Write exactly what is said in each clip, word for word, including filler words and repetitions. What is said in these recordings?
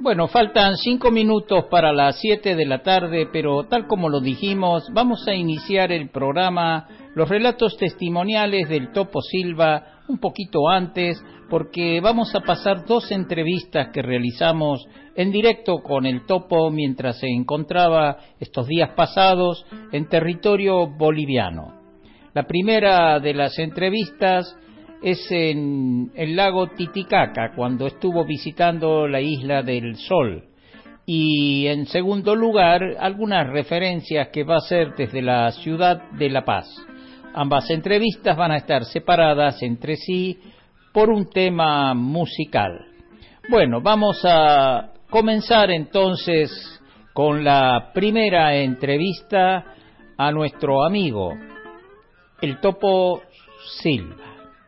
Bueno, faltan cinco minutos para las siete de la tarde, pero tal como lo dijimos, vamos a iniciar el programa, los relatos testimoniales del Topo Silva, un poquito antes, porque vamos a pasar dos entrevistas que realizamos en directo con el Topo mientras se encontraba estos días pasados en territorio boliviano. La primera de las entrevistas es en el lago Titicaca, cuando estuvo visitando la isla del Sol. Y en segundo lugar, algunas referencias que va a hacer desde la ciudad de La Paz. Ambas entrevistas van a estar separadas entre sí por un tema musical. Bueno, vamos a comenzar entonces con la primera entrevista a nuestro amigo, el Topo Silva.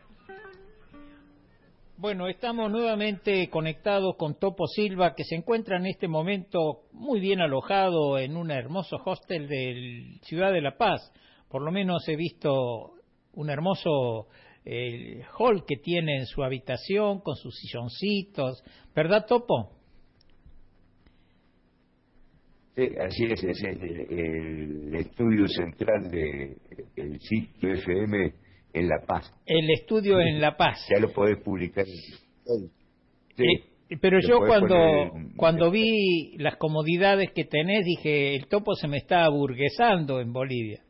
Bueno, estamos nuevamente conectados con Topo Silva, que se encuentra en este momento muy bien alojado en un hermoso hostel de Ciudad de La Paz. Por lo menos he visto un hermoso eh, hall que tiene en su habitación con sus silloncitos. ¿Verdad, Topo? Sí, así es, es el, el estudio central del de, sitio F M en La Paz. El estudio en La Paz. Ya lo podés publicar. Sí, eh, pero yo cuando poner... cuando vi las comodidades que tenés, dije, el Topo se me está aburguesando en Bolivia.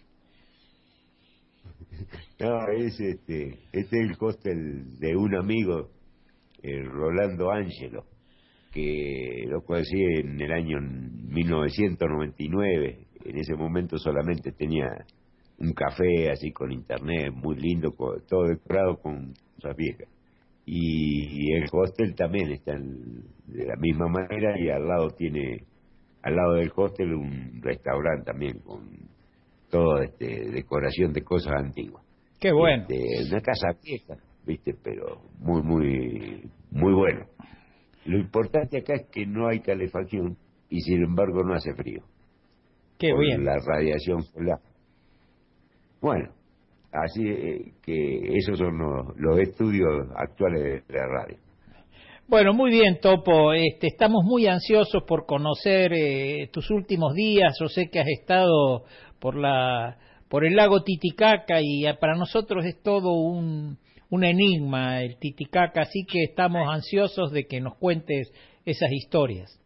No, es este, este es el hostel de un amigo, el Rolando Ángelo, que lo conocí en el año mil novecientos noventa y nueve. En ese momento solamente tenía un café así con internet, muy lindo, con, todo decorado con cosas viejas. Y, y el hostel también está en, de la misma manera, y al lado tiene, al lado del hostel, un restaurante también con toda este, decoración de cosas antiguas. Qué bueno. Este, una casa vieja, viste, pero muy, muy, muy bueno. Lo importante acá es que no hay calefacción y sin embargo no hace frío. Qué por bien. La radiación solar. Bueno, así eh, que esos son los, los estudios actuales de la radio. Bueno, muy bien, Topo. Este, estamos muy ansiosos por conocer eh, tus últimos días. Yo sé que has estado por la por el lago Titicaca y para nosotros es todo un, un enigma el Titicaca, así que estamos ansiosos de que nos cuentes esas historias.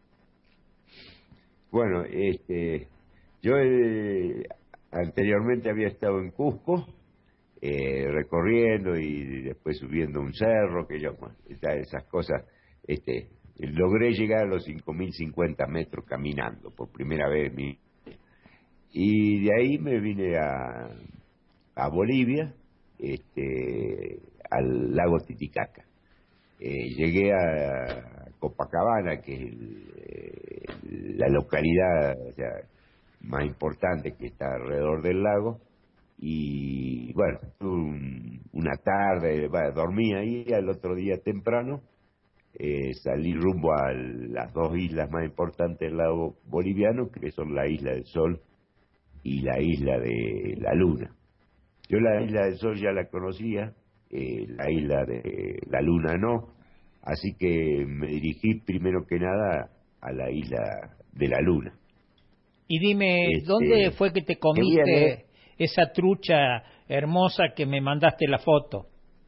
Bueno, este, yo eh, anteriormente había estado en Cusco, eh, recorriendo y después subiendo un cerro, que yo, bueno, esas cosas, este, logré llegar a los cinco mil cincuenta metros caminando por primera vez. Mi, y de ahí me vine a, a Bolivia, este, al lago Titicaca. Eh, llegué a Copacabana, que es el, la localidad, o sea, más importante que está alrededor del lago, y bueno, un, una tarde, bueno, dormí ahí, al otro día temprano eh, salí rumbo a las dos islas más importantes del lago boliviano, que son la Isla del Sol y la Isla de la Luna. Yo la Isla del Sol ya la conocía, eh, la Isla de la Luna no, así que me dirigí primero que nada a la Isla de la Luna. Y dime, este, ¿dónde fue que te comiste esa trucha hermosa que me mandaste la foto?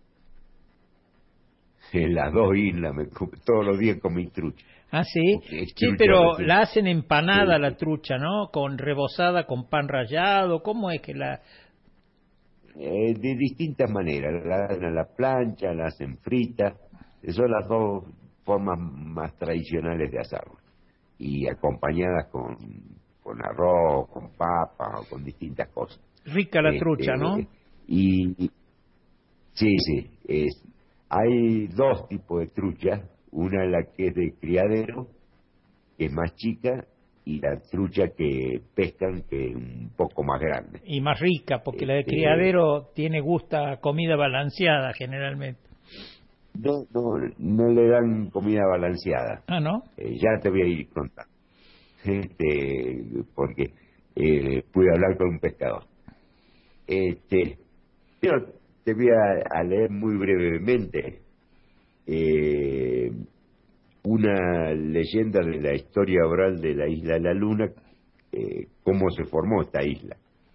En las dos islas, me, todos los días comí trucha. Ah, sí, sí, pero la hacen empanada sí, la trucha, ¿no? Con rebozada con pan rallado, ¿cómo es que la...? Eh, de distintas maneras, la hacen a la plancha, la hacen frita, son las dos formas más tradicionales de hacerlo, y acompañadas con, con arroz, con papa, o con distintas cosas. Rica la este, trucha, ¿no? Y, y sí, sí, es, hay dos tipos de trucha, una la que es de criadero, que es más chica, y la trucha que pescan, que es un poco más grande. Y más rica, porque este, la de criadero tiene gusta comida balanceada generalmente. No, no, no le dan comida balanceada. Ah, ¿no? Eh, ya te voy a ir contando. Este, porque eh, pude hablar con un pescador. Este, yo te voy a, a leer muy brevemente eh, una leyenda de la historia oral de la isla de la Luna, eh, cómo se formó esta isla.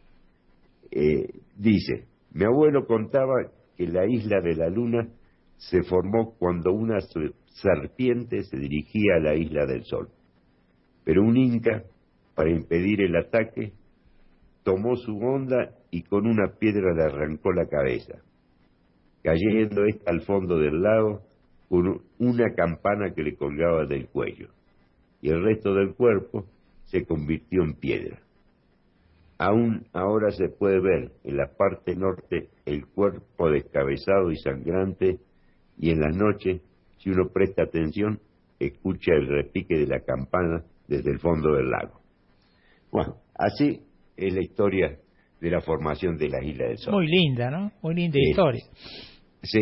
Eh, dice, mi abuelo contaba que la isla de la Luna se formó cuando una serpiente se dirigía a la isla del Sol. Pero un inca, para impedir el ataque, tomó su honda y con una piedra le arrancó la cabeza, cayendo esta al fondo del lago con una campana que le colgaba del cuello, y el resto del cuerpo se convirtió en piedra. Aún ahora se puede ver en la parte norte el cuerpo descabezado y sangrante, y en las noches, si uno presta atención, escucha el repique de la campana desde el fondo del lago. Bueno, así es la historia de la formación de las Islas del Sol. Muy linda, ¿no? Muy linda eh, historia. Sí.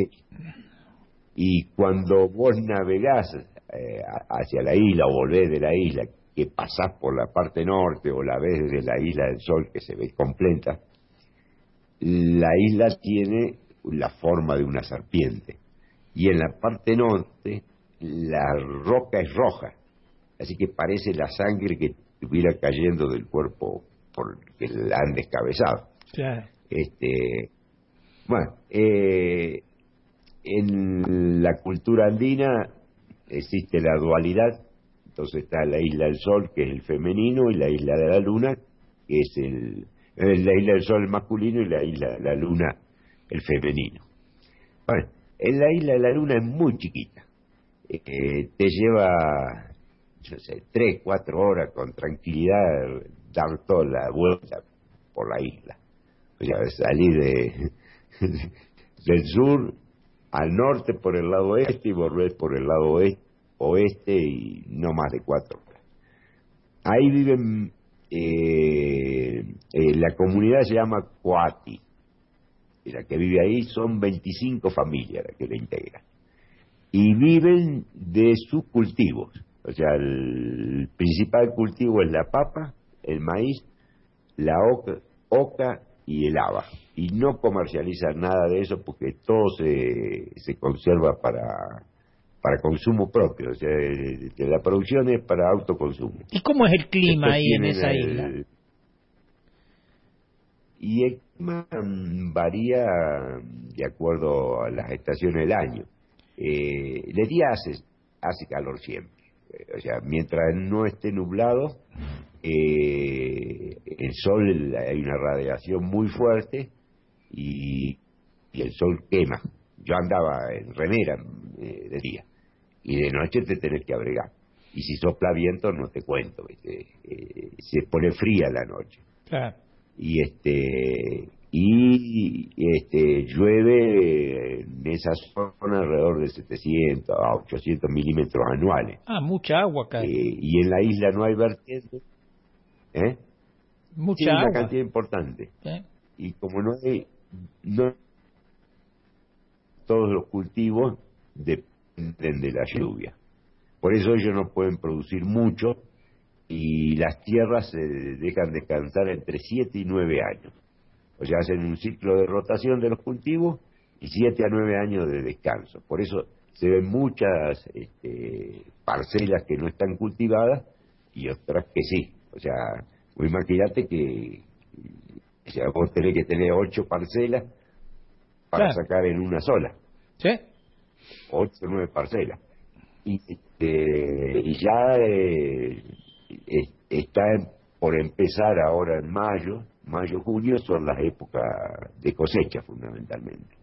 Y cuando vos navegás eh, hacia la isla o volvés de la isla, que pasás por la parte norte o la ves desde la Isla del Sol, que se ve completa, la isla tiene la forma de una serpiente. Y en la parte norte la roca es roja, así que parece la sangre que estuviera cayendo del cuerpo por que la han descabezado. Claro. Este, bueno, eh, en la cultura andina existe la dualidad, entonces está la Isla del Sol, que es el femenino, y la Isla de la Luna, que es el, eh, la Isla del Sol el masculino y la Isla de la Luna el femenino. Bueno, en la Isla de la Luna es muy chiquita, eh, te lleva, yo sé, tres, cuatro horas con tranquilidad dar toda la vuelta por la isla. O sea, salir de, del sur al norte por el lado este y volver por el lado oeste, oeste y no más de cuatro horas. Ahí viven, eh, eh, la comunidad se llama Coati, y la que vive ahí son veinticinco familias las que la integran. Y viven de sus cultivos. O sea, el principal cultivo es la papa, el maíz, la oca, oca y el haba. Y no comercializan nada de eso porque todo se, se conserva para, para consumo propio. O sea, de, de la producción es para autoconsumo. ¿Y cómo es el clima Después ahí en esa el, isla? Y el clima varía de acuerdo a las estaciones del año. Eh, de día hace, hace calor siempre. O sea, mientras no esté nublado, eh, el sol, hay una radiación muy fuerte y, y el sol quema. Yo andaba en remera eh, de día y de noche te tenés que abrigar. Y si sopla viento no te cuento, ¿viste? Eh, se pone fría la noche. Claro. Y este y este llueve en esa zona alrededor de setecientos a ochocientos milímetros anuales. Ah, mucha agua acá. Eh, y en la isla no hay vertiente, ¿eh? Mucha sí, una agua. cantidad importante. ¿Eh? Y como no hay, no todos los cultivos dependen de la lluvia. Por eso ellos no pueden producir mucho y las tierras se dejan descansar entre siete y nueve años. O sea, hacen un ciclo de rotación de los cultivos y siete a nueve años de descanso. Por eso se ven muchas este, parcelas que no están cultivadas y otras que sí. O sea, vos imaginate que o sea, vos tenés que tener ocho parcelas para Claro. sacar en una sola. ¿Sí? Ocho o nueve parcelas. Y, este, y ya eh, eh, está por empezar ahora en mayo, mayo, junio, son las épocas de cosecha fundamentalmente.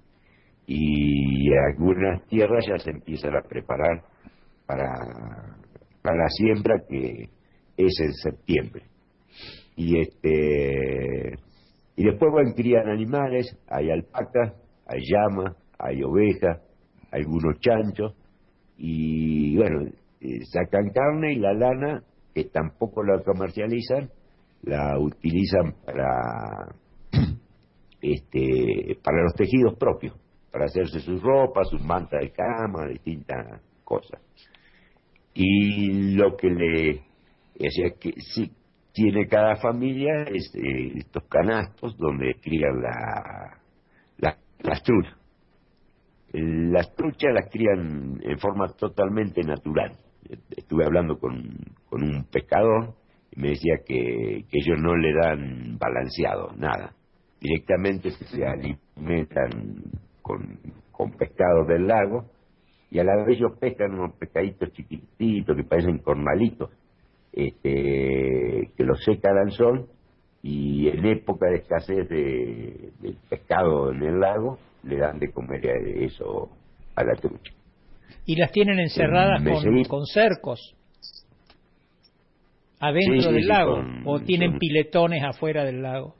Y algunas tierras ya se empiezan a preparar para, para la siembra, que es en septiembre. Y este y después van crían animales, hay alpacas, hay llamas, hay ovejas, algunos chanchos, y bueno, eh, sacan carne y la lana, que tampoco la comercializan, la utilizan para este para los tejidos propios, para hacerse sus ropas, sus mantas de cama, distintas cosas. Y lo que le, o sea, que sí tiene cada familia es eh, estos canastos donde crían la, la, las truchas. Las truchas las crían en forma totalmente natural. estuve hablando con, con un pescador y me decía que, que ellos no le dan balanceado, nada. Directamente se alimentan con, con pescado del lago y a la vez ellos pescan unos pescaditos chiquititos que parecen cornalitos, este, que los secan al sol y en época de escasez de, del pescado en el lago le dan de comer eso a la trucha. ¿Y las tienen encerradas con, seguí... con cercos adentro sí, sí, del sí, lago con, o tienen son... piletones afuera del lago?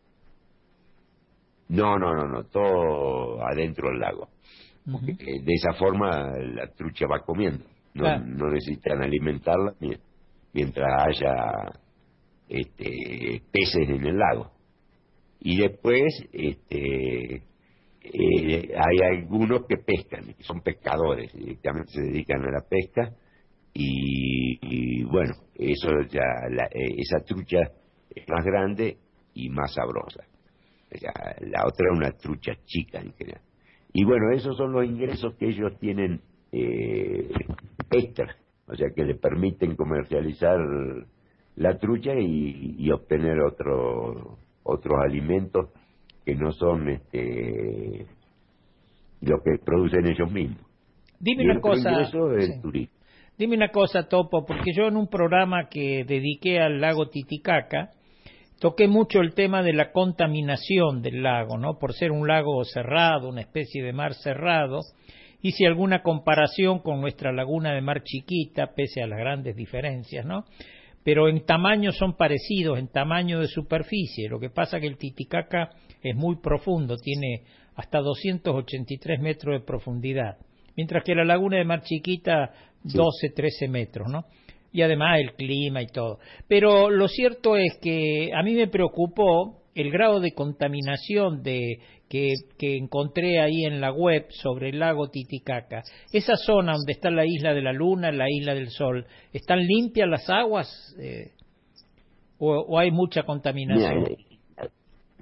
No, no, no, no, todo adentro del lago. Porque Uh-huh. de esa forma la trucha va comiendo. No, Claro. no necesitan alimentarla mientras haya este, peces en el lago. Y después este, eh, hay algunos que pescan, que son pescadores, directamente se dedican a la pesca. Y, y bueno, eso ya la, eh, esa trucha es más grande y más sabrosa. Ya, la otra es una trucha chica en general. Y bueno, esos son los ingresos que ellos tienen eh, extra, o sea que le permiten comercializar la trucha y, y obtener otro, otros alimentos que no son este, lo que producen ellos mismos. Dime Y el una otro cosa, ingreso es sí. el turismo. Dime una cosa, Topo, porque yo en un programa que dediqué al lago Titicaca toqué mucho el tema de la contaminación del lago, ¿no? Por ser un lago cerrado, una especie de mar cerrado. Hice alguna comparación con nuestra laguna de Mar Chiquita, pese a las grandes diferencias, ¿no? Pero en tamaño son parecidos, en tamaño de superficie. Lo que pasa que el Titicaca es muy profundo, tiene hasta doscientos ochenta y tres metros de profundidad, mientras que la laguna de Mar Chiquita doce, trece metros, ¿no? Y además el clima y todo. Pero lo cierto es que a mí me preocupó el grado de contaminación de que, que encontré ahí en la web sobre el lago Titicaca. Esa zona donde está la isla de la Luna, la isla del Sol, ¿están limpias las aguas eh, o, o hay mucha contaminación? Mira, el,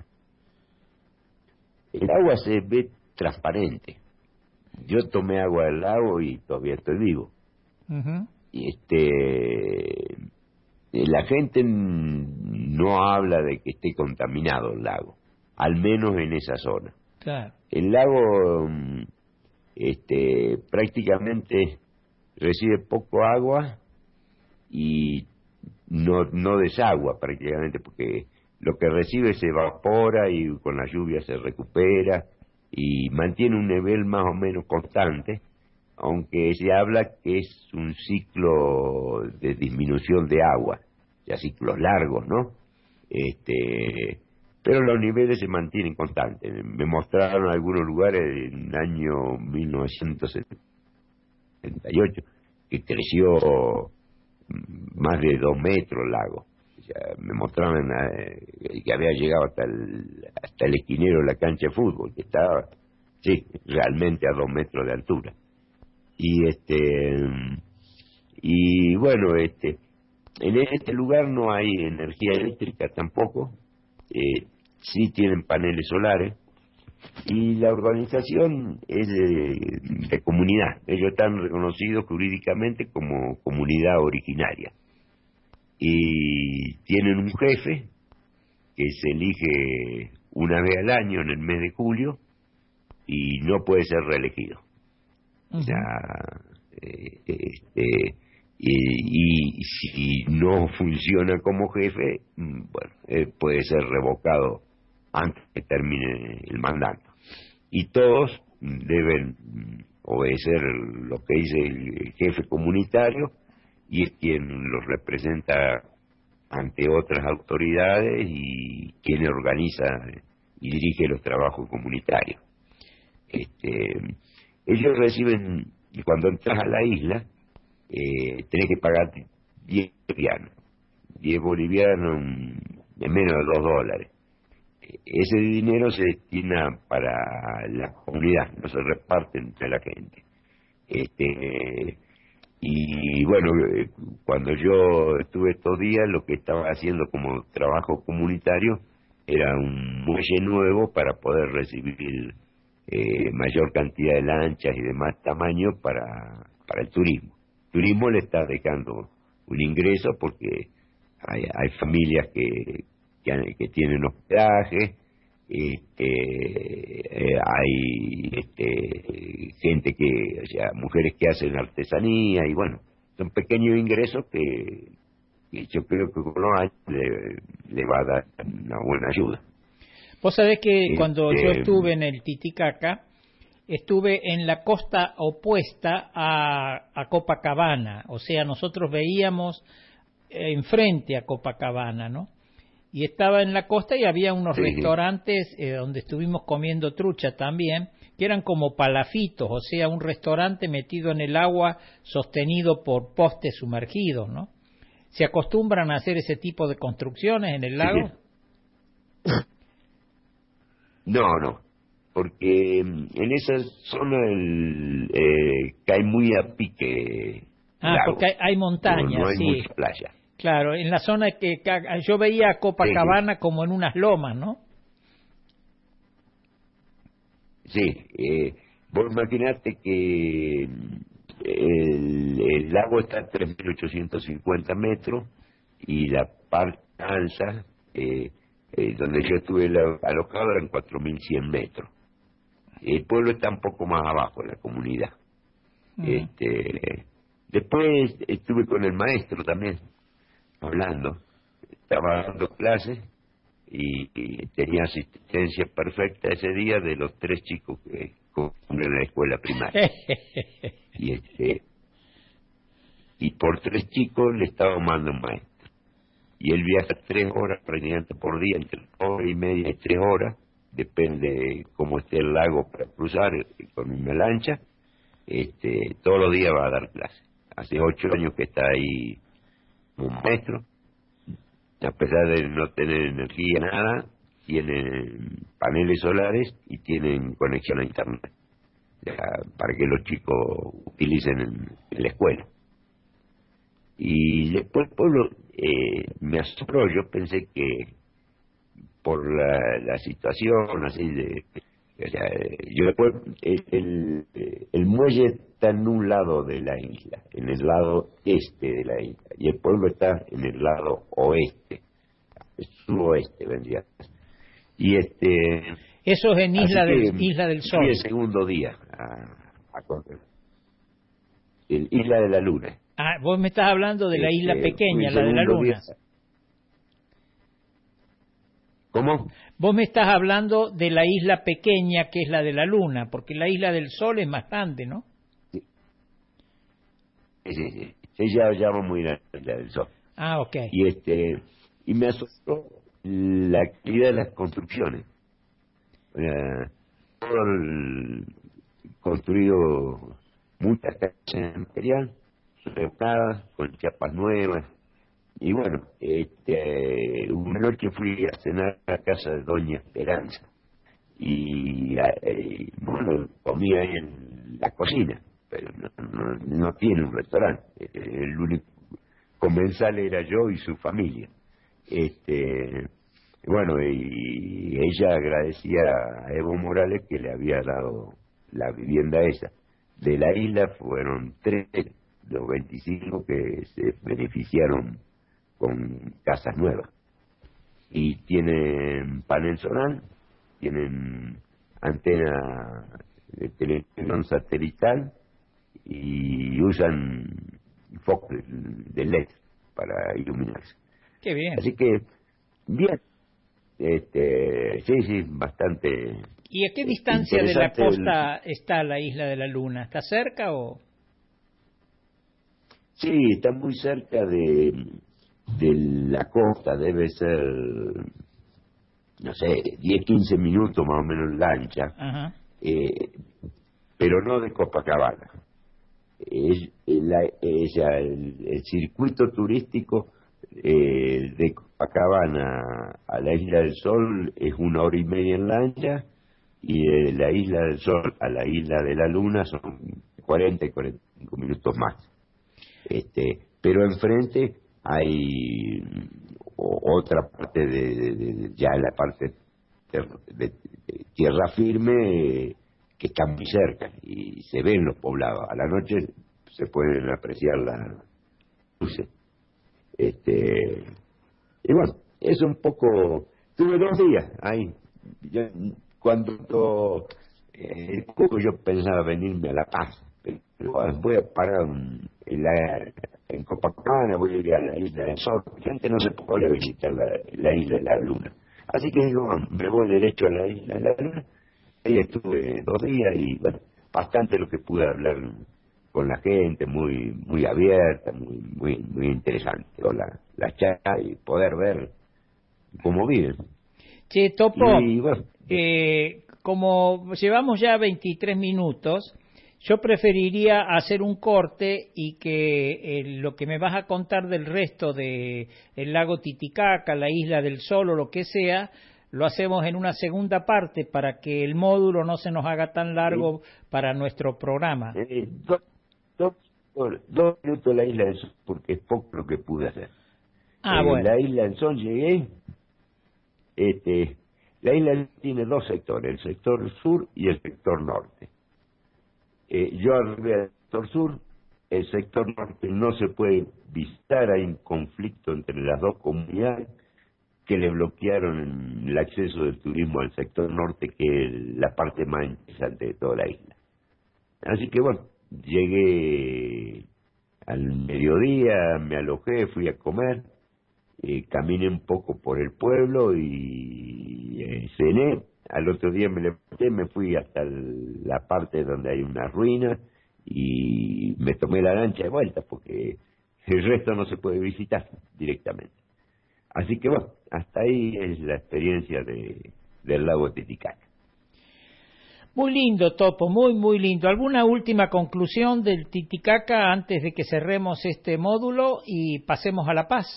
el agua se ve transparente. Yo tomé agua del lago y todavía estoy vivo. Uh-huh. Y este, la gente no habla de que esté contaminado el lago, al menos en esa zona. Claro. El lago este, prácticamente recibe poco agua y no, no desagua prácticamente, porque lo que recibe se evapora y con la lluvia se recupera y mantiene un nivel más o menos constante, aunque se habla que es un ciclo de disminución de agua, ya ciclos largos, ¿no? Este, pero los niveles se mantienen constantes. Me mostraron algunos lugares en el año mil novecientos setenta y ocho que creció más de dos metros el lago. O sea, me mostraron eh, que había llegado hasta el, hasta el esquinero de la cancha de fútbol, que estaba, sí, realmente a dos metros de altura. Y este y bueno, este en este lugar no hay energía eléctrica tampoco, eh, sí tienen paneles solares y la organización es de, de comunidad. Ellos están reconocidos jurídicamente como comunidad originaria y tienen un jefe que se elige una vez al año en el mes de julio y no puede ser reelegido. O sea, eh, este, y, y si no funciona como jefe, bueno, eh, puede ser revocado antes que termine el mandato. Y todos deben obedecer lo que dice el jefe comunitario y es quien los representa ante otras autoridades y quien organiza y dirige los trabajos comunitarios. Este, ellos reciben, cuando entras a la isla, eh, tenés que pagar diez bolivianos, diez bolivianos en menos de dos dólares. Ese dinero se destina para la comunidad, no se reparte entre la gente. Este, y bueno, cuando yo estuve estos días, lo que estaba haciendo como trabajo comunitario era un muelle nuevo para poder recibir Eh, mayor cantidad de lanchas y de más tamaño para, para el turismo. turismo le está dejando un ingreso porque hay, hay familias que, que, han- que tienen hospedaje, este, eh, hay este, gente que, o sea, mujeres que hacen artesanía y bueno, son pequeños ingresos que, que yo creo que con los años le, le va a dar una buena ayuda. Vos sabés que cuando yo Este, estuve en el Titicaca, estuve en la costa opuesta a, a Copacabana, o sea, nosotros veíamos eh, enfrente a Copacabana, ¿no? Y estaba en la costa y había unos Sí, sí. restaurantes eh, donde estuvimos comiendo trucha también, que eran como palafitos, o sea, un restaurante metido en el agua sostenido por postes sumergidos, ¿no? ¿Se acostumbran a hacer ese tipo de construcciones en el Sí, lago? sí. No, no, porque mm, en esa zona el, eh, cae muy a pique el Ah, lago, porque hay, hay no, montañas, no hay sí. mucha playa. Claro, en la zona que ca- yo veía a Sí, sí. Copacabana como en unas lomas, ¿no? Sí, eh, vos imaginate que mm, el, el lago está a tres mil ochocientos cincuenta metros y la parte alta, eh, eh, donde yo estuve la- alojado, eran cuatro mil cien metros. El pueblo está un poco más abajo, la comunidad. Ujú. Este, después estuve con el maestro también, hablando. Estaba dando clases y, y tenía asistencia perfecta ese día de los tres chicos que cumplen en la escuela primaria. Y este y por tres chicos le estaba mandando un maestro. Y él viaja tres horas prácticamente por día, entre hora y media y tres horas, depende de cómo esté el lago para cruzar eh, con una lancha. Este, todos los días va a dar clase. Hace ocho años que está ahí un maestro, a pesar de no tener energía, nada, tienen paneles solares y tienen conexión a internet, ya, para que los chicos utilicen en, en la escuela. Y después el pueblo eh, me asombró, yo pensé que por la, la situación así de... O sea, eh, yo después, el, el, el muelle está en un lado de la isla, en el lado este de la isla, y el pueblo está en el lado oeste, el suroeste vendría. Y este, Eso es en así Isla del, que Isla del fui Sol. el segundo día a, a correr. El Isla de la Luna. Ah, vos me estás hablando de la isla Este, fui pequeña, el la de la segundo día. luna. ¿Cómo? Vos me estás hablando de la isla pequeña que es la de la luna, porque la isla del Sol es más grande, ¿no? Sí, sí, sí. Ella llama muy grande la del sol. Ah, ok. Y este, y me asombró la actividad de las construcciones. Eh, todo el- construido muchas casas en material, reunadas, con chapas nuevas. Y bueno, este, una noche fui a cenar a la casa de Doña Esperanza. Y, eh, bueno, comía ahí en la cocina, pero no, no, no tiene un restaurante. Eh, El único comensal era yo y su familia. Este, bueno, y ella agradecía a Evo Morales que le había dado la vivienda esa. De la isla fueron tres, los veinticinco que se beneficiaron con casas nuevas. Y tienen panel solar, tienen antena de televisión satelital y usan focos de L E D para iluminarse. Qué bien. Así que, bien, este, sí, sí, bastante ¿Y a qué eh, distancia de la interesante. el- costa está la isla de la luna? ¿Está cerca o...? sí, está muy cerca de, de la costa, debe ser, no sé, diez quince minutos más o menos en lancha, Ajá. eh, pero no de Copacabana. Es, es la- es ya el, el circuito turístico eh, de Copacabana a la Isla del Sol es una hora y media en lancha, y de la Isla del Sol a la Isla de la Luna son cuarenta y cuarenta y cinco minutos más. Este, pero enfrente hay o- otra parte de, de- de- ya la parte ter- de, de tierra firme, eh, que está muy cerca y se ven los poblados. A la noche se pueden apreciar las luces. Este, y bueno, es un poco... Tuve dos días ahí. Yo, cuando eh, poco yo pensaba venirme a La Paz, pero bueno, voy a parar en, la, en Copacabana, voy a ir a la Isla del Sol. La gente no se puede visitar la, la Isla de la Luna. Así que digo, me voy derecho a la Isla de la Luna. Ahí estuve dos días y bueno, bastante lo que pude hablar con la gente, muy muy abierta, muy muy muy interesante, con la, la charla y poder ver cómo viven. Che, Topo, Y bueno, eh, como llevamos ya veintitrés minutos, yo preferiría hacer un corte y que eh, lo que me vas a contar del resto de el lago Titicaca, la Isla del Sol o lo que sea, lo hacemos en una segunda parte para que el módulo no se nos haga tan largo eh, para nuestro programa. eh, dos, dos, dos minutos la Isla del Sol, porque es poco lo que pude hacer. Ah, Eh, bueno. la Isla del Sol llegué, este, la isla tiene dos sectores, el sector sur y el sector norte. Eh, yo arribé al sector sur, el sector norte no se puede visitar, hay un conflicto entre las dos comunidades que le bloquearon el acceso del turismo al sector norte, que es la parte más interesante de toda la isla. Así que bueno, llegué al mediodía, me alojé, fui a comer, eh, caminé un poco por el pueblo y eh, cené. Al otro día me levanté, me fui hasta el- la parte donde hay una ruina y me tomé la lancha de vuelta porque el resto no se puede visitar directamente. Así que bueno, hasta ahí es la experiencia de, del lago Titicaca. Muy lindo, Topo, muy, muy lindo. ¿Alguna última conclusión del Titicaca antes de que cerremos este módulo y pasemos a La Paz?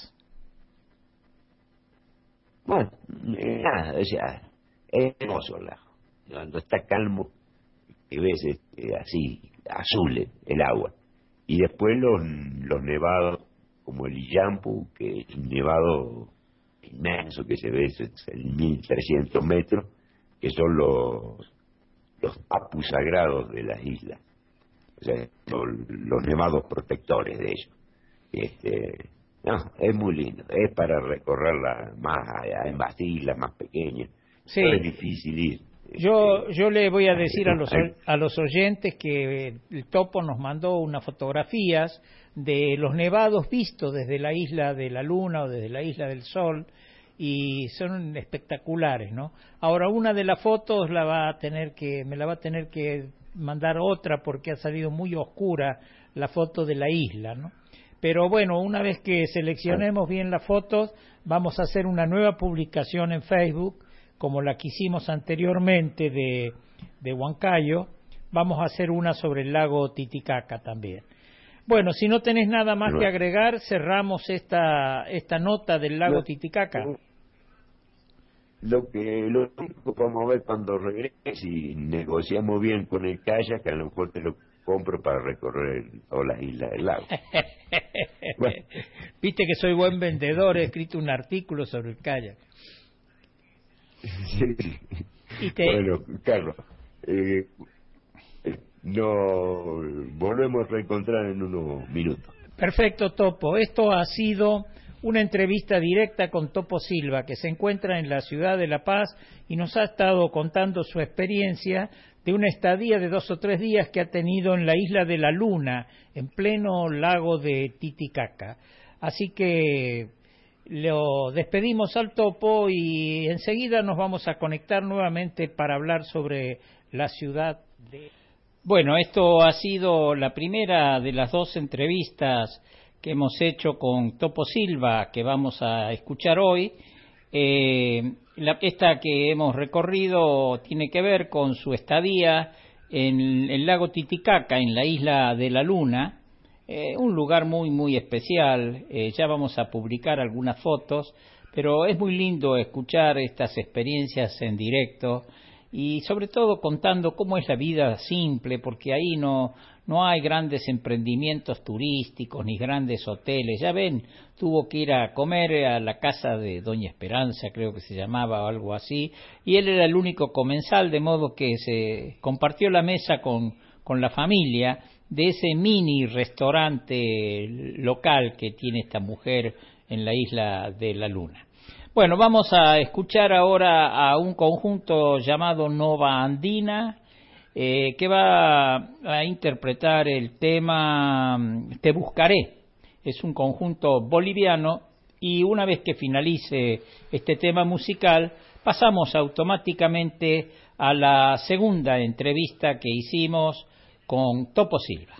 Bueno, eh, nada, o sea, es hermoso el lago. Cuando está calmo, que ves este, así, azul el agua. Y después los, los nevados, como el Illampu, que es un nevado inmenso que se ve en mil trescientos metros, que son los, los apus sagrados de las islas. O sea, los, los nevados protectores de ellos. Este, no, es muy lindo, es para recorrerla más allá, en más islas más pequeñas. Sí. No es difícil ir. Yo, Este, yo le voy a decir a los, hay- a los oyentes que el Topo nos mandó unas fotografías de los nevados vistos desde la isla de la Luna o desde la isla del Sol y son espectaculares, ¿no? Ahora una de las fotos la va a tener que, me la va a tener que mandar otra porque ha salido muy oscura la foto de la isla, ¿no? Pero bueno, una vez que seleccionemos bien las fotos, vamos a hacer una nueva publicación en Facebook, como la que hicimos anteriormente de, de Huancayo. Vamos a hacer una sobre el lago Titicaca también. Bueno, si no tenés nada más que agregar, cerramos esta, esta nota del lago no, Titicaca. Lo que lo único que vamos a ver cuando regrese, si negociamos bien con el kayak, que a lo mejor te lo compro para recorrer todas las islas del lago. Bueno. Viste que soy buen vendedor, he escrito un artículo sobre el kayak. Sí. Y te... Bueno, Carlos, eh, nos volvemos a reencontrar en unos minutos. Perfecto, Topo. Esto ha sido una entrevista directa con Topo Silva, que se encuentra en la ciudad de La Paz y nos ha estado contando su experiencia de una estadía de dos o tres días que ha tenido en la isla de la Luna, en pleno lago de Titicaca. Así que lo despedimos al Topo y enseguida nos vamos a conectar nuevamente para hablar sobre la ciudad de... Bueno, esto ha sido la primera de las dos entrevistas que hemos hecho con Topo Silva, que vamos a escuchar hoy. Eh, la, esta que hemos recorrido tiene que ver con su estadía en el lago Titicaca, en la isla de la Luna, eh, un lugar muy, muy especial. Eh, ya vamos a publicar algunas fotos, pero es muy lindo escuchar estas experiencias en directo y sobre todo contando cómo es la vida simple, porque ahí no no hay grandes emprendimientos turísticos ni grandes hoteles. Ya ven, tuvo que ir a comer a la casa de Doña Esperanza, creo que se llamaba o algo así, y él era el único comensal, de modo que se compartió la mesa con, con la familia de ese mini restaurante local que tiene esta mujer en la isla de la Luna. Bueno, vamos a escuchar ahora a un conjunto llamado Nova Andina, eh, que va a interpretar el tema Te Buscaré. Es un conjunto boliviano y una vez que finalice este tema musical, pasamos automáticamente a la segunda entrevista que hicimos con Topo Silva.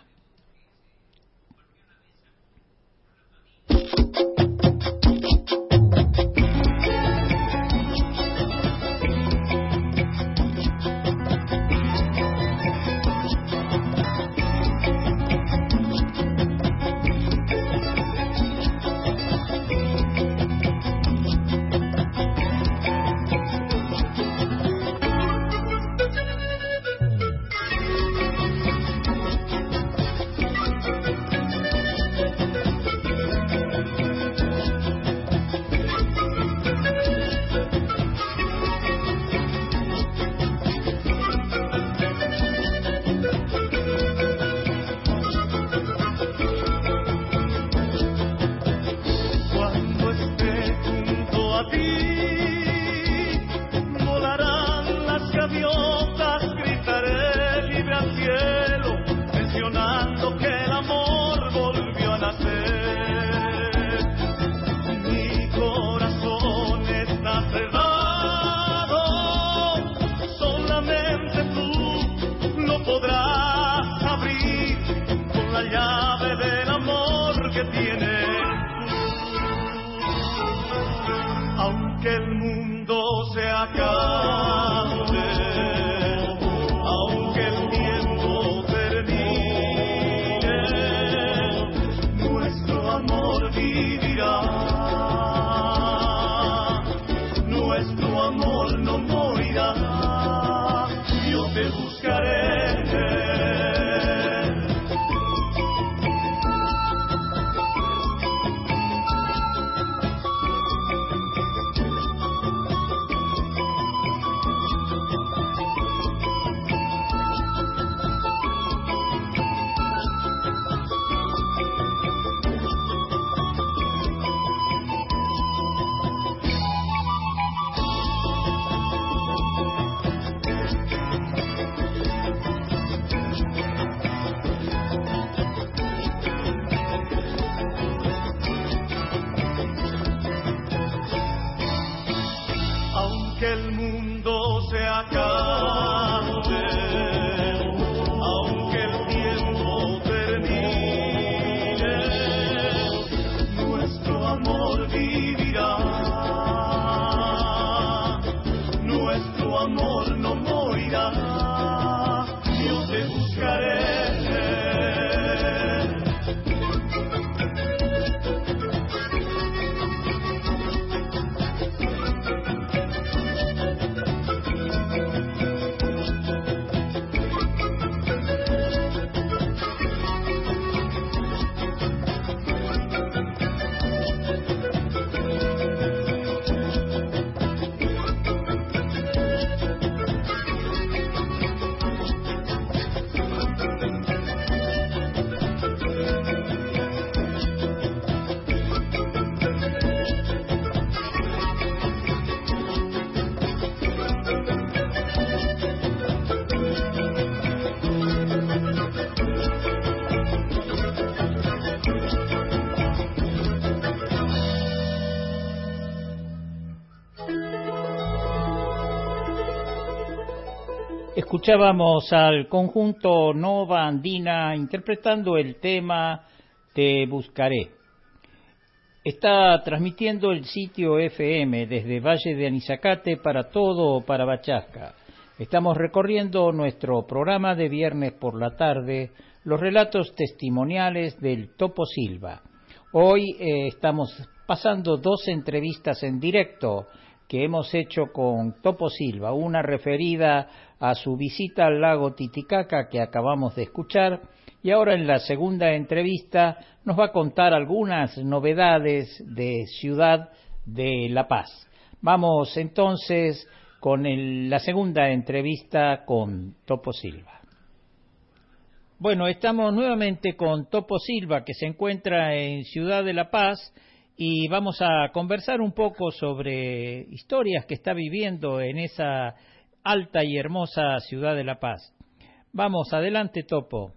Escuchábamos al conjunto Nova Andina interpretando el tema Te Buscaré. Está transmitiendo el sitio F M desde Valle de Anizacate para todo Parabachasca. Estamos recorriendo nuestro programa de viernes por la tarde, los relatos testimoniales del Topo Silva. Hoy eh, estamos pasando dos entrevistas en directo que hemos hecho con Topo Silva, una referida a su visita al lago Titicaca que acabamos de escuchar, y ahora en la segunda entrevista nos va a contar algunas novedades de Ciudad de La Paz. Vamos entonces con el, la segunda entrevista con Topo Silva. Bueno, estamos nuevamente con Topo Silva, que se encuentra en Ciudad de La Paz, y vamos a conversar un poco sobre historias que está viviendo en esa alta y hermosa Ciudad de La Paz. Vamos, adelante, Topo.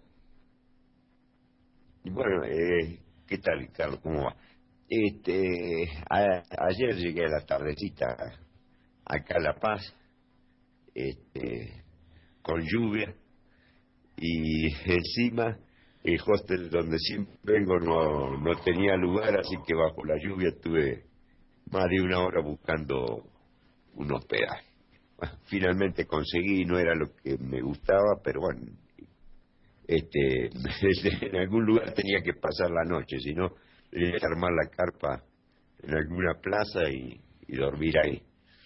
Bueno, eh, ¿qué tal, Carlos? ¿Cómo va? Este, a, ayer llegué a la tardecita acá a La Paz, este, con lluvia, y encima el hostel donde siempre vengo no, no tenía lugar, así que bajo la lluvia estuve más de una hora buscando un hospedaje. Bueno, finalmente conseguí, no era lo que me gustaba, pero bueno, este, en algún lugar tenía que pasar la noche, si no, tenía que armar la carpa en alguna plaza y, y dormir ahí.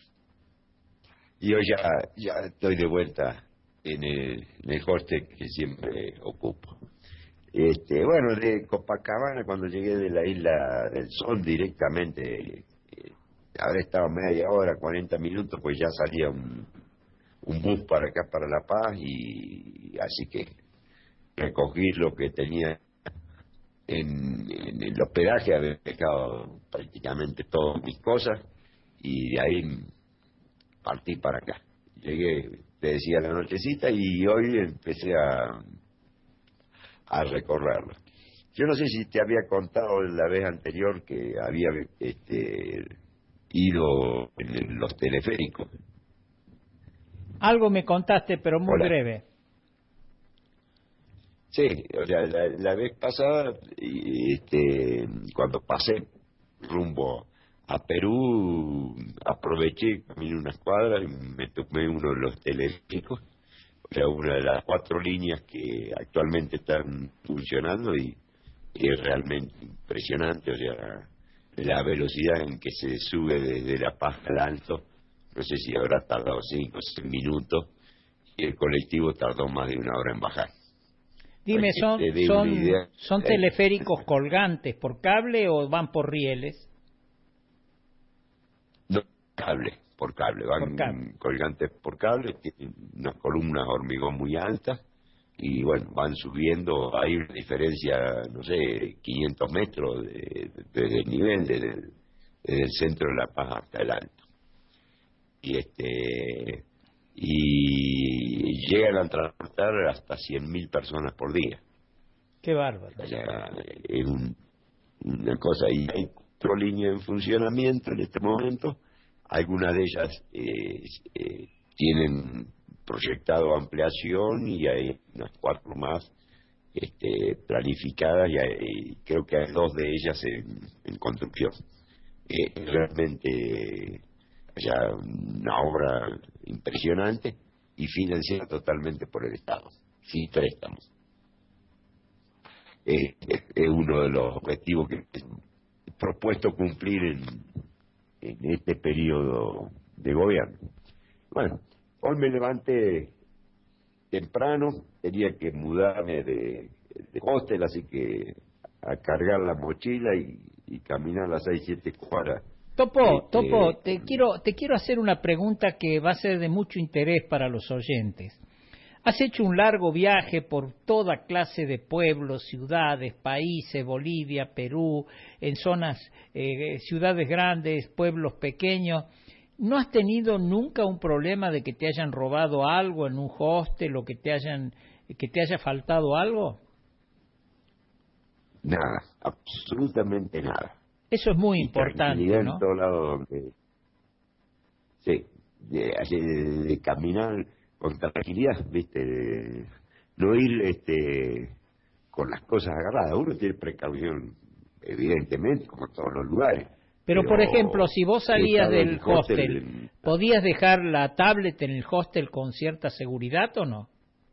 Y hoy ya, ya estoy de vuelta en el, en el hostel que siempre ocupo. Este, bueno, de Copacabana, cuando llegué de la Isla del Sol directamente, eh, habré estado media hora, cuarenta minutos, pues ya salía un, un bus para acá, para La Paz, y así que recogí lo que tenía en, en el hospedaje, había dejado prácticamente todas mis cosas, y de ahí partí para acá. Llegué, te decía, la nochecita, y hoy empecé a, a recorrerlo. Yo no sé si te había contado la vez anterior que había este, ido en los teleféricos. Algo me contaste, pero muy Hola. breve. Sí, o sea, la, la vez pasada, y, este, cuando pasé rumbo a Perú, aproveché, caminé unas cuadras y me tomé uno de los teleféricos, o sea, una de las cuatro líneas que actualmente están funcionando, y, y es realmente impresionante, o sea, la velocidad en que se sube desde La Paz al Alto, no sé si habrá tardado cinco o seis minutos, y el colectivo tardó más de una hora en bajar. Dime, Que ¿son, te dé una son, idea. son teleféricos colgantes por cable o van por rieles? No, cable, por cable, van Por cable. colgantes por cable, tienen unas columnas de hormigón muy altas, y bueno, van subiendo, hay una diferencia, no sé, quinientos metros desde de, de el nivel, desde el, desde el centro de La Paz hasta el Alto. Y este y llegan a transportar hasta cien mil personas por día. Qué bárbaro. O sea, es un, una cosa, y hay cuatro líneas en funcionamiento en este momento, algunas de ellas eh, eh, tienen proyectado ampliación, y hay unas cuatro más este, planificadas, y hay, creo que hay dos de ellas en, en construcción. Eh, realmente, o sea, una obra impresionante y financiada totalmente por el Estado, sin préstamos. Eh, es, es uno de los objetivos que he propuesto cumplir en, en este periodo de gobierno. Bueno, hoy me levanté temprano, tenía que mudarme de, de hostel, así que a cargar la mochila y, y caminar las seis, siete cuadras. Topo, Este, Topo, te quiero, te quiero hacer una pregunta que va a ser de mucho interés para los oyentes. Has hecho un largo viaje por toda clase de pueblos, ciudades, países, Bolivia, Perú, en zonas, eh, ciudades grandes, pueblos pequeños. ¿No has tenido nunca un problema de que te hayan robado algo en un hostel o que te hayan, que te haya faltado algo? Nada, absolutamente nada. Eso es muy Y importante, en ¿no? todo lado donde, sí, de, de, de caminar con tranquilidad, viste, de no ir este con las cosas agarradas. Uno tiene precaución, evidentemente, como en todos los lugares. Pero, Pero por ejemplo, si vos he salías estado del en hostel, hostel, en- ¿podías dejar la tablet en el hostel con cierta seguridad o no?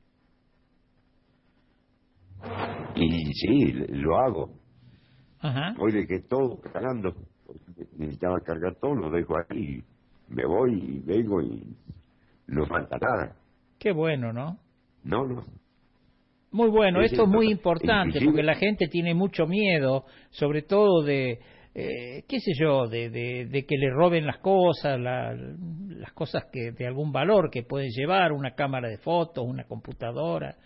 y sí, lo hago. Ajá. Hoy dejé todo cargando, porque necesitaba cargar todo, lo dejo ahí, me voy y vengo y no falta nada. Qué bueno, ¿no? No, no. Muy bueno, Sí, esto sí, es muy total. importante porque Inclusive, la gente tiene mucho miedo, sobre todo de, eh, qué sé yo, de, de, de que le roben las cosas, la- las cosas que de algún valor que pueden llevar, una cámara de fotos, una computadora,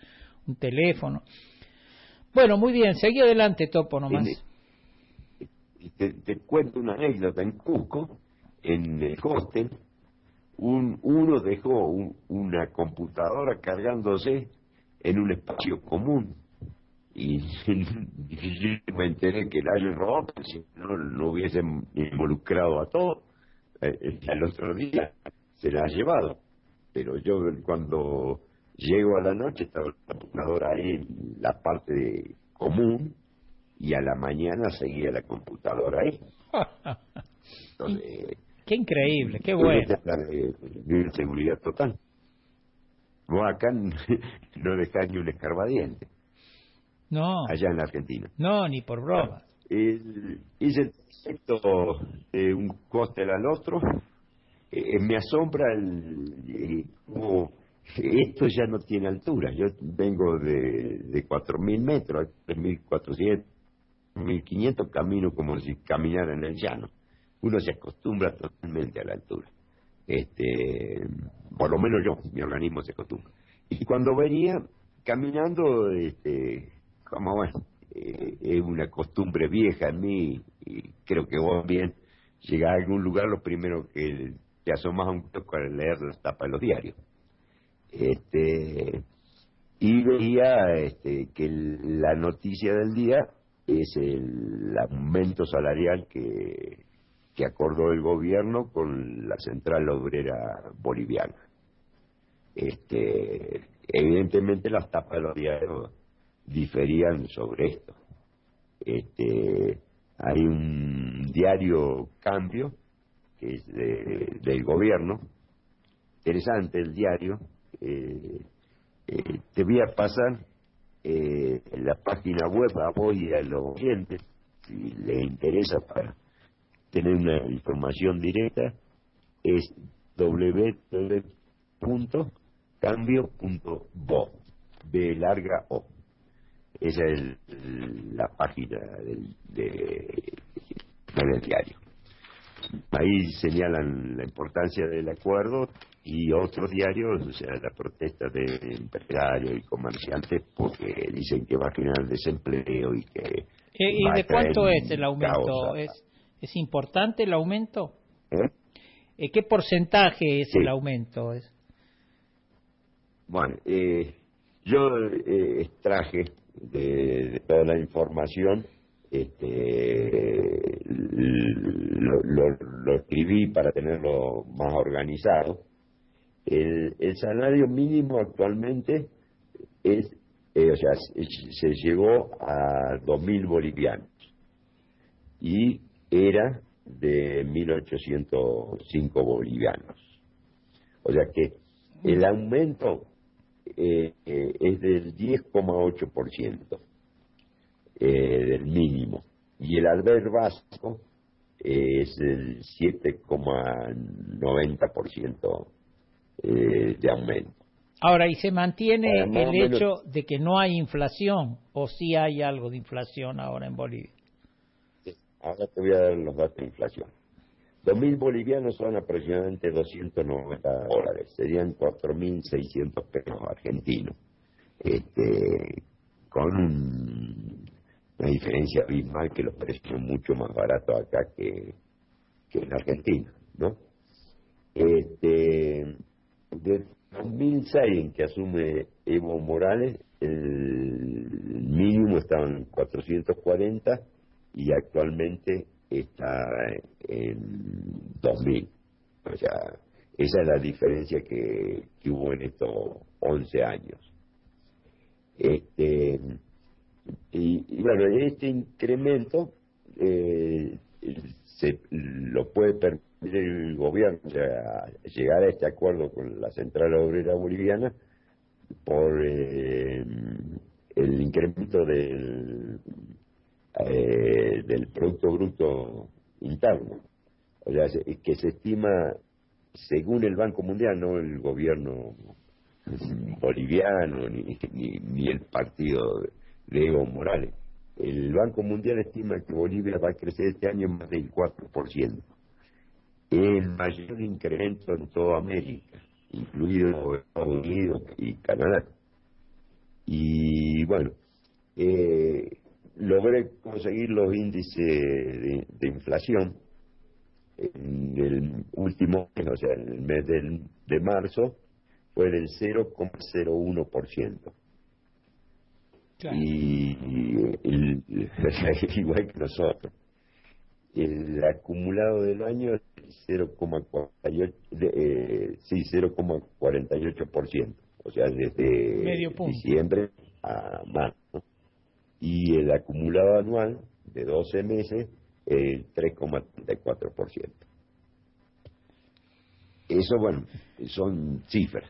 un teléfono. Bueno, muy bien, seguí adelante, Topo, nomás. Te, te cuento una anécdota. En Cusco, en el hostel, un, uno dejó un, una computadora cargándose en un espacio común. Y yo me enteré que la habían robado, si no, no hubiesen involucrado a todos. Eh, el otro día se la ha llevado. Pero yo cuando llego a la noche estaba la computadora ahí en la parte de común, y a la mañana seguía la computadora ahí. Entonces, qué increíble, qué bueno. De, de seguridad total. Vos acá no dejás ni un escarbadiente. No. Allá en la Argentina. No, ni por broma. El, hice el trayecto de un hostel al otro. Eh, me asombra el, eh, como esto ya no tiene altura. Yo vengo de, de cuatro mil metros, tres mil cuatrocientos, mil quinientos, camino como si caminara en el llano. Uno se acostumbra totalmente a la altura. Este, por lo menos yo, mi organismo se acostumbra. Y cuando venía caminando, este, como bueno, eh, es una costumbre vieja en mí, y creo que vos bien, llegás a algún lugar, lo primero que te asomas a un poco a leer las tapas de los diarios. Este, y veía este, que el, la noticia del día es el aumento salarial que, que acordó el gobierno con la Central Obrera Boliviana. Este, evidentemente las tapas de los diarios diferían sobre esto. Este, hay un diario Cambio, que es de, del gobierno, interesante el diario. eh, eh, te voy a pasar eh, en la página web a vos y a los oyentes, si les interesa para tener una información directa, es doble u doble u doble u punto cambio punto bo, B larga O. Esa es la página del, de, del diario. Ahí señalan la importancia del acuerdo, y otros diarios, o sea, la protesta de empresarios y comerciantes, porque dicen que va a generar desempleo y que... ¿Y, y de cuánto es el aumento? A... ¿Es, ¿Es importante el aumento? ¿Eh? ¿Qué porcentaje es sí. el aumento? ¿Es? Bueno, eh, yo eh, extraje de, de toda la información, este, lo, lo, lo escribí para tenerlo más organizado. El, el salario mínimo actualmente es, eh, o sea, se, se llegó a dos mil bolivianos y era de mil ochocientos cinco bolivianos. O sea que el aumento eh, eh, es del diez coma ocho por ciento eh, del mínimo, y el alber básico eh, es el siete coma noventa por ciento eh, de aumento. Ahora, ¿y se mantiene Además, el menos... hecho de que no hay inflación, o sí hay algo de inflación ahora en Bolivia? Sí, ahora te voy a dar los datos de inflación. Dos mil bolivianos son aproximadamente doscientos noventa dólares, serían cuatro mil seiscientos pesos argentinos, este, con un, una diferencia abismal, que los precios son mucho más baratos acá que, que en Argentina, ¿no? Este, de dos mil seis, en que asume Evo Morales, el mínimo estaba en cuatrocientos cuarenta y actualmente está en dos mil. O sea, esa es la diferencia que, que hubo en estos once años. Este, y, y bueno, este incremento eh, se lo puede permitir el gobierno, o sea, llegar a este acuerdo con la Central Obrera Boliviana por eh, el incremento del Eh, del Producto Bruto Interno. O sea, que se estima, según el Banco Mundial, no el gobierno boliviano ni, ni, ni el partido de Evo Morales. El Banco Mundial estima que Bolivia va a crecer este año más del cuatro por ciento. El mayor incremento en toda América, incluido Estados Unidos y Canadá. Y bueno, eh, logré conseguir los índices de, de inflación en el último mes, o sea, en el mes del, de marzo, fue del cero coma cero uno por ciento. Claro. Y, y el, igual que nosotros. El acumulado del año es cero coma cuarenta y ocho por ciento, o sea, desde diciembre a marzo. Y el acumulado anual de doce meses el tres coma treinta y cuatro por ciento. Eso, bueno, son cifras.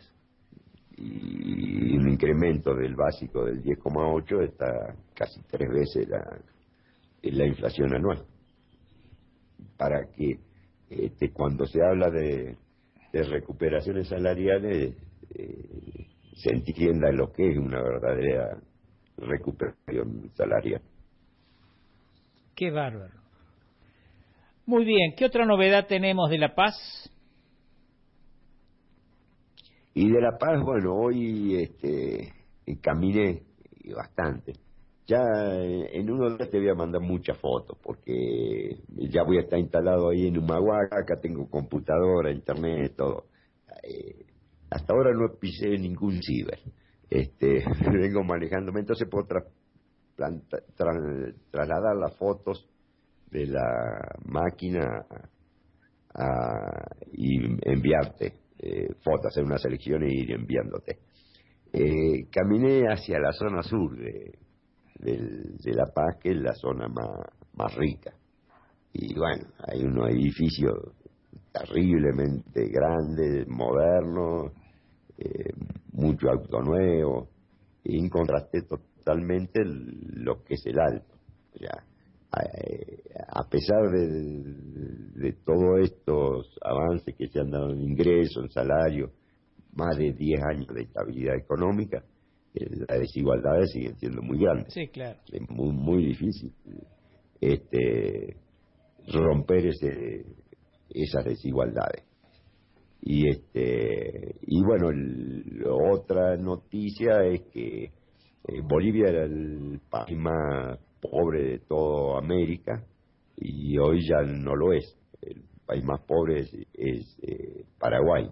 Y un incremento del básico del diez coma ocho está casi tres veces la, la inflación anual. Para que este, cuando se habla de, de recuperaciones salariales eh, se entienda lo que es una verdadera recuperación salarial. Qué bárbaro. Muy bien, ¿qué otra novedad tenemos de La Paz? Y de La Paz, bueno, hoy este, caminé bastante. Ya en uno de te voy a mandar muchas fotos, porque ya voy a estar instalado ahí en Humahuaca, acá tengo computadora, internet, todo. Eh, hasta ahora no pisé ningún ciber. Este, vengo manejándome, entonces puedo tra planta, tra trasladar las fotos de la máquina a, a, y enviarte eh, fotos, hacer una selección e ir enviándote. Eh, caminé hacia la zona sur de Del, de La Paz, que es la zona más, más rica. Y bueno, hay unos edificios terriblemente grandes, modernos, eh, mucho auto nuevo, y contrasté totalmente el, lo que es el Alto. Ya, eh, a pesar de, de todos estos avances que se han dado en ingresos, en salario, más de diez años de estabilidad económica, las desigualdades siguen siendo muy grandes. Sí, claro. Es muy, muy difícil este, romper ese, esas desigualdades. Y este y bueno, el, otra noticia es que eh, Bolivia era el país más pobre de toda América y hoy ya no lo es. El país más pobre es, es eh, Paraguay.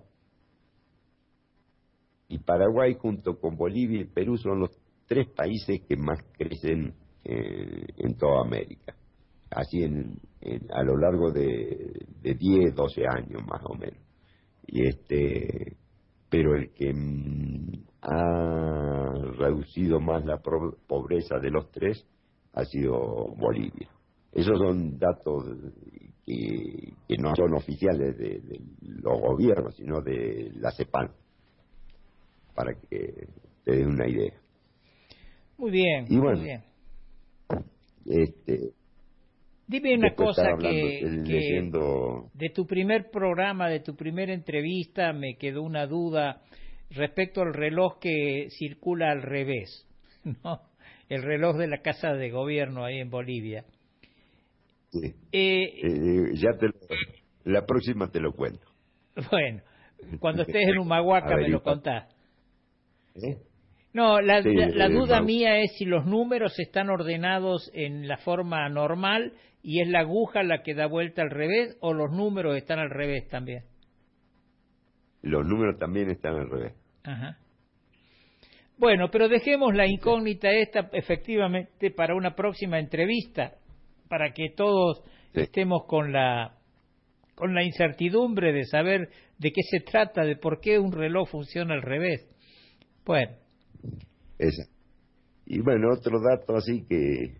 Y Paraguay junto con Bolivia y Perú son los tres países que más crecen eh, en toda América, así en, en, a lo largo de, de diez, doce años más o menos. Y este, pero el que mm, ha reducido más la pobreza de los tres ha sido Bolivia. Esos son datos que, que no son oficiales de, de los gobiernos, sino de la CEPAL, para que te den una idea. Muy bien, y bueno, muy bien. Este, Dime una cosa que, hablando, que leyendo... de tu primer programa, de tu primera entrevista, me quedó una duda respecto al reloj que circula al revés, ¿no? El reloj de la Casa de Gobierno ahí en Bolivia. Sí. Eh, eh, ya te lo, la próxima te lo cuento. Bueno, cuando estés en Humahuaca me lo contás. ¿Eh? No, la, sí, la, la eh, duda Mau. mía es si los números están ordenados en la forma normal y es la aguja la que da vuelta al revés, o los números están al revés también. Los números también están al revés. Ajá. Bueno, pero dejemos la incógnita esta efectivamente para una próxima entrevista, para que todos sí. estemos con la con la incertidumbre de saber de qué se trata, de por qué un reloj funciona al revés. Bueno. Esa. Y bueno, otro dato así que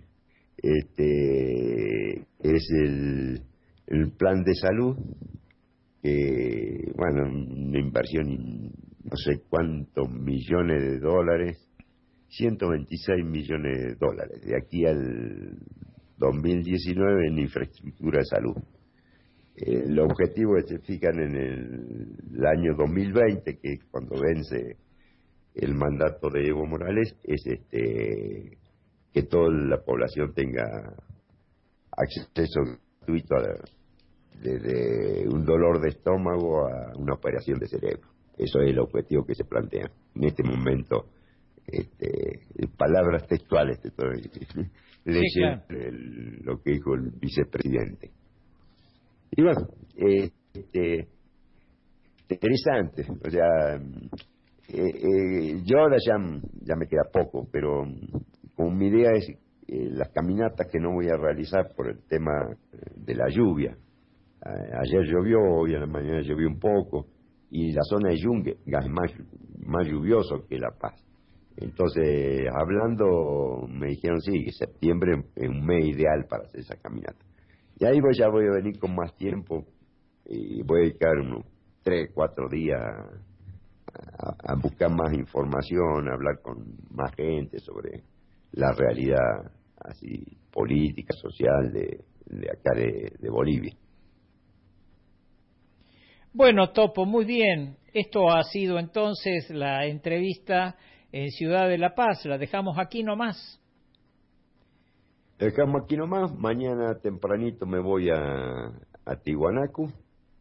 este es el, el plan de salud, que bueno, una inversión no sé cuántos millones de dólares, ciento veintiséis millones de dólares, de aquí al dos mil diecinueve en infraestructura de salud. Eh, los objetivos que se fijan en el, el año dos mil veinte, que es cuando vence el mandato de Evo Morales, es este que toda la población tenga acceso gratuito a, desde un dolor de estómago a una operación de cerebro. Eso es el objetivo que se plantea. En este momento este, palabras textuales te estoy leyendo, sí, claro. el, lo que dijo el vicepresidente. Y bueno, este, interesante, o sea, eh, eh, yo ahora ya, ya me queda poco, pero como mi idea es eh, las caminatas que no voy a realizar por el tema de la lluvia. A, ayer llovió, hoy en la mañana llovió un poco, y la zona de Yungue es más, más lluvioso que La Paz. Entonces, hablando, me dijeron sí, que septiembre es un mes ideal para hacer esa caminata. Y ahí voy, ya voy a venir con más tiempo y voy a dedicar unos tres, cuatro días a, a buscar más información, a hablar con más gente sobre la realidad así política, social de, de acá de, de Bolivia. Bueno, Topo, muy bien. Esto ha sido entonces la entrevista en Ciudad de La Paz. La dejamos aquí nomás. Dejamos aquí nomás. Mañana tempranito me voy a, a Tiwanaku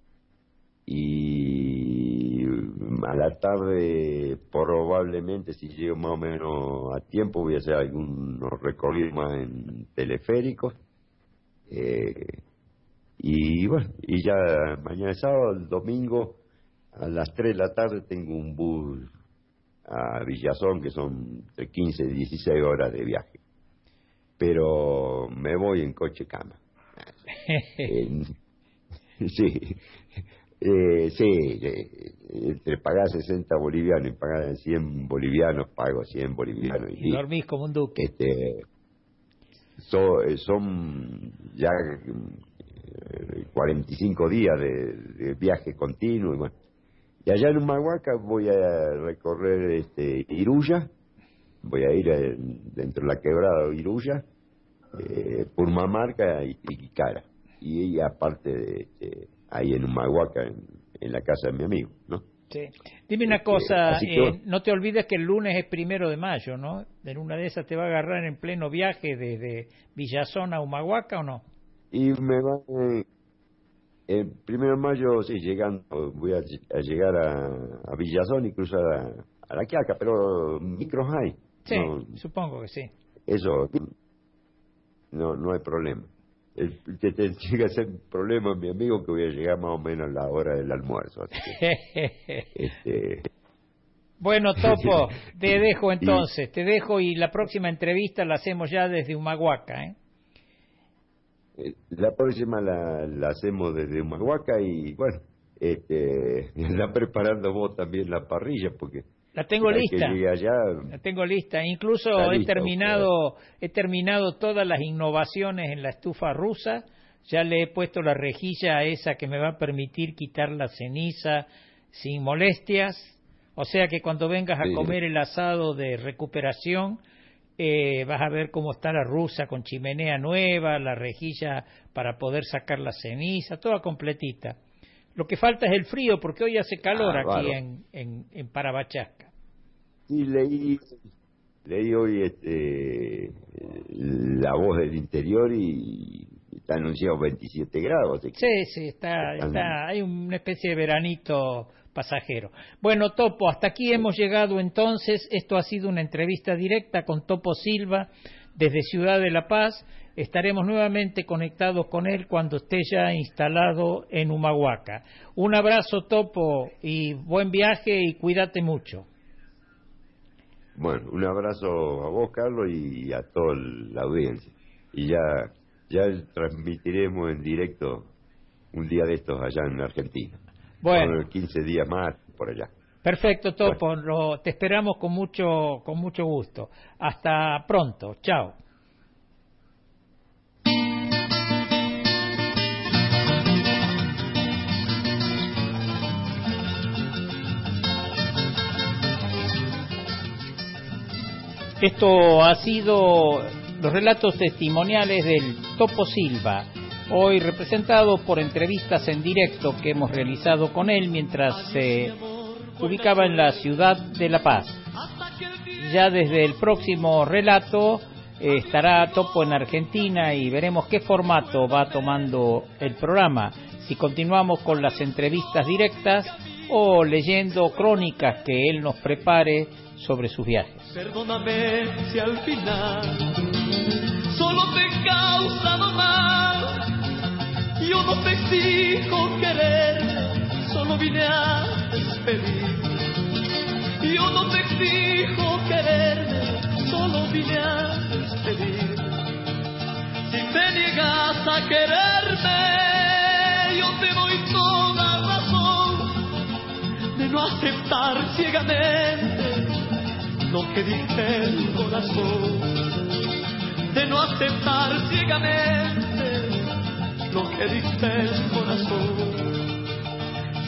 y a la tarde probablemente, si llego más o menos a tiempo, voy a hacer algunos recorridos más en teleféricos. Eh, y bueno, y ya mañana es sábado, el domingo a las tres de la tarde tengo un bus a Villazón, que son de quince, dieciséis horas de viaje. Pero me voy en coche cama. eh, sí, eh, sí, eh, entre pagar sesenta bolivianos y pagar cien bolivianos, pago cien bolivianos. Y, y dormís como un duque. Este, so, eh, son ya eh, cuarenta y cinco días de, de viaje continuo. Y, bueno. y allá en Humahuaca voy a recorrer este, Iruya. Voy a ir a, dentro de la quebrada de Iruya, eh, Purmamarca y Tiquicara. Y, y aparte, de, de, ahí en Humahuaca, en, en la casa de mi amigo, ¿no? Sí. Dime una cosa, que, eh, no te olvides que el lunes es primero de mayo, ¿no? En una de esas te va a agarrar en pleno viaje desde Villazón a Humahuaca, ¿o no? Y me va... Eh, el primero de mayo, sí, llegando, voy a, a llegar a, a Villazón y cruzar a, a La Quiaca, pero micros hay. Sí, no, supongo que sí. Eso, no no hay problema. El que te llega a ser problema, mi amigo, que voy a llegar más o menos a la hora del almuerzo. Así que, este... Bueno, Topo, te dejo entonces, te dejo y la próxima entrevista la hacemos ya desde Humahuaca, ¿eh? La próxima la, la hacemos desde Humahuaca y, bueno, este, la preparando vos también la parrilla, porque... La tengo lista. Allá, la tengo lista. Incluso he lista, terminado, he terminado todas las innovaciones en la estufa rusa. Ya le he puesto la rejilla esa que me va a permitir quitar la ceniza sin molestias. O sea que cuando vengas a sí. comer el asado de recuperación, eh, vas a ver cómo está la rusa con chimenea nueva, la rejilla para poder sacar la ceniza, toda completita. Lo que falta es el frío, porque hoy hace calor ah, aquí claro. en, en, en Parabachasca. Sí, leí, leí hoy este, La Voz del Interior y está anunciado veintisiete grados. Así que sí, sí, está, están... está, hay una especie de veranito pasajero. Bueno, Topo, hasta aquí hemos llegado entonces. Esto ha sido una entrevista directa con Topo Silva desde Ciudad de La Paz. Estaremos nuevamente conectados con él cuando esté ya instalado en Humahuaca. Un abrazo, Topo, y buen viaje y cuídate mucho. Bueno, un abrazo a vos, Carlos, y a toda la audiencia. Y ya, ya transmitiremos en directo un día de estos allá en Argentina. Bueno, bueno quince días más por allá. Perfecto, Topo. Bueno. Lo, te esperamos con mucho, con mucho gusto. Hasta pronto. Chao. Esto ha sido los relatos testimoniales del Topo Silva, hoy representado por entrevistas en directo que hemos realizado con él mientras se ubicaba en la ciudad de La Paz. Ya desde el próximo relato eh, estará Topo en Argentina y veremos qué formato va tomando el programa, si continuamos con las entrevistas directas o leyendo crónicas que él nos prepare sobre sus viajes. Perdóname si al final solo te he causado mal. Yo no te exijo querer, solo vine a despedir. Yo no te exijo quererme, solo vine a despedir. Si te niegas a quererme, yo te doy toda razón de no aceptar ciegamente lo que dice el corazón, de no aceptar ciegamente lo que dice el corazón.